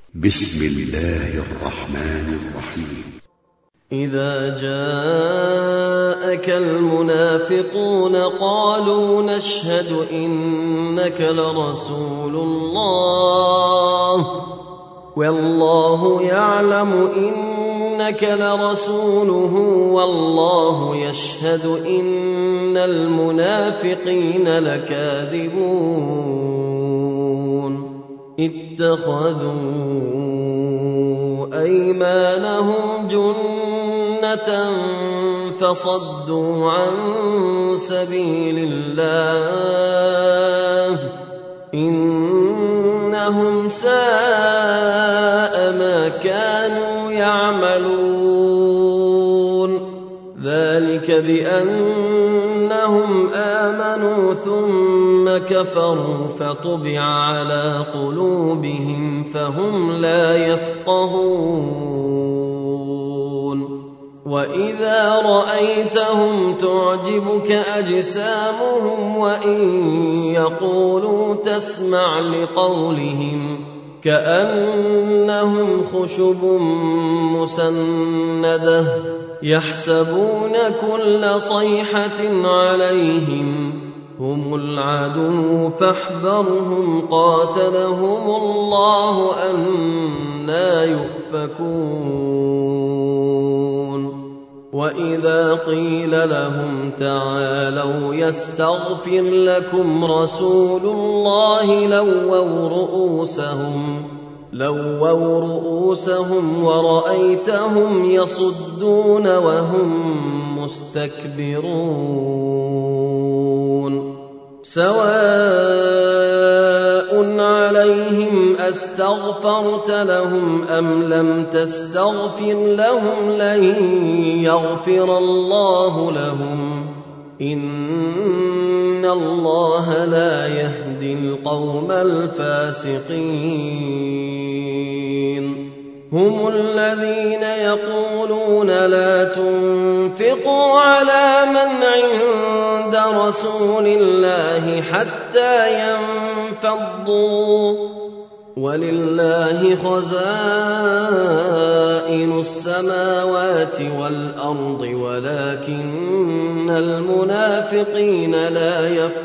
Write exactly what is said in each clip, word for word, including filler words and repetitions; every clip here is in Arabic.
بسم الله الرحمن الرحيم. إذا جاءك المنافقون قالوا نشهد إنك لرسول الله والله يعلم إنك لرسوله والله يشهد إن المنافقين لكاذبون اتخذوا أيمانهم جنة فصدوا عن سبيل الله إنهم ساء ما كانوا يعملون ذلك بأنهم آمنوا ثم كفروا فطبع على قلوبهم فهم لا يفقهون وإذا رأيتهم تعجبك أجسامهم وإن يقولوا تسمع لقولهم كأنهم خشب مسندة يحسبون كل صيحة عليهم هم العدو فاحذرهم قاتلهم الله أنى يؤفكون وإذا قيل لهم تعالوا يستغفر لكم رسول الله لووا رؤوسهم لووا رؤوسهم ورأيتهم يصدون وهم مستكبرون سواء عليهم أستغفرت لهم أم لم تستغفر لهم لن يغفر الله لهم إن الله لا يهدي القوم الفاسقين هم الذين يقولون لا تنفقوا على من عند رسول الله حتى ينفضوا ولله خزائن السماوات والأرض ولكن المنافقين لا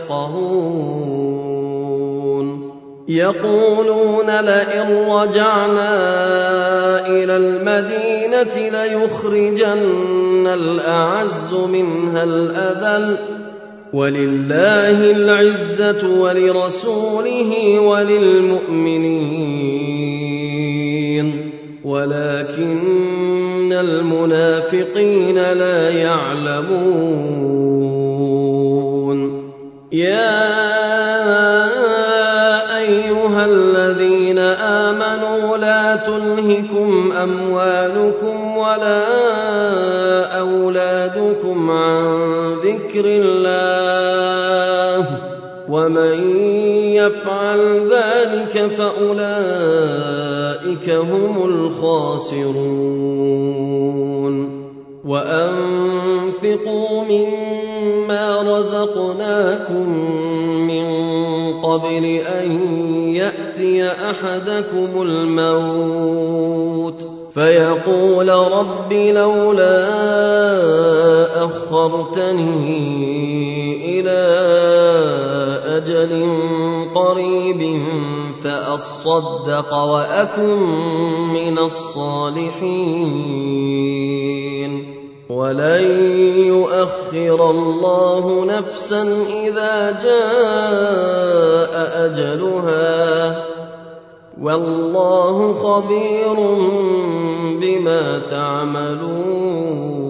يفقهون يقولون لئن رجعنا إلى المدينة ليخرجن الأعز منها الأذل ولله العزة ولرسوله وللمؤمنين ولكن المنافقين لا يعلمون يا أيها الذين آمنوا لا تلهكم أموالكم ولا أولادكم عن ذكر الله ومن يفعل ذلك فأولئك هم الخاسرون وأنفقوا مما رزقناكم من قبل أن يأتي أحدكم الموت فيقول رب لولا أخرتني إلى أجل قريب فأصدق وأكن من الصالحين ولن يؤخر الله نفسا إذا جاء أجلها والله خبير بما تعملون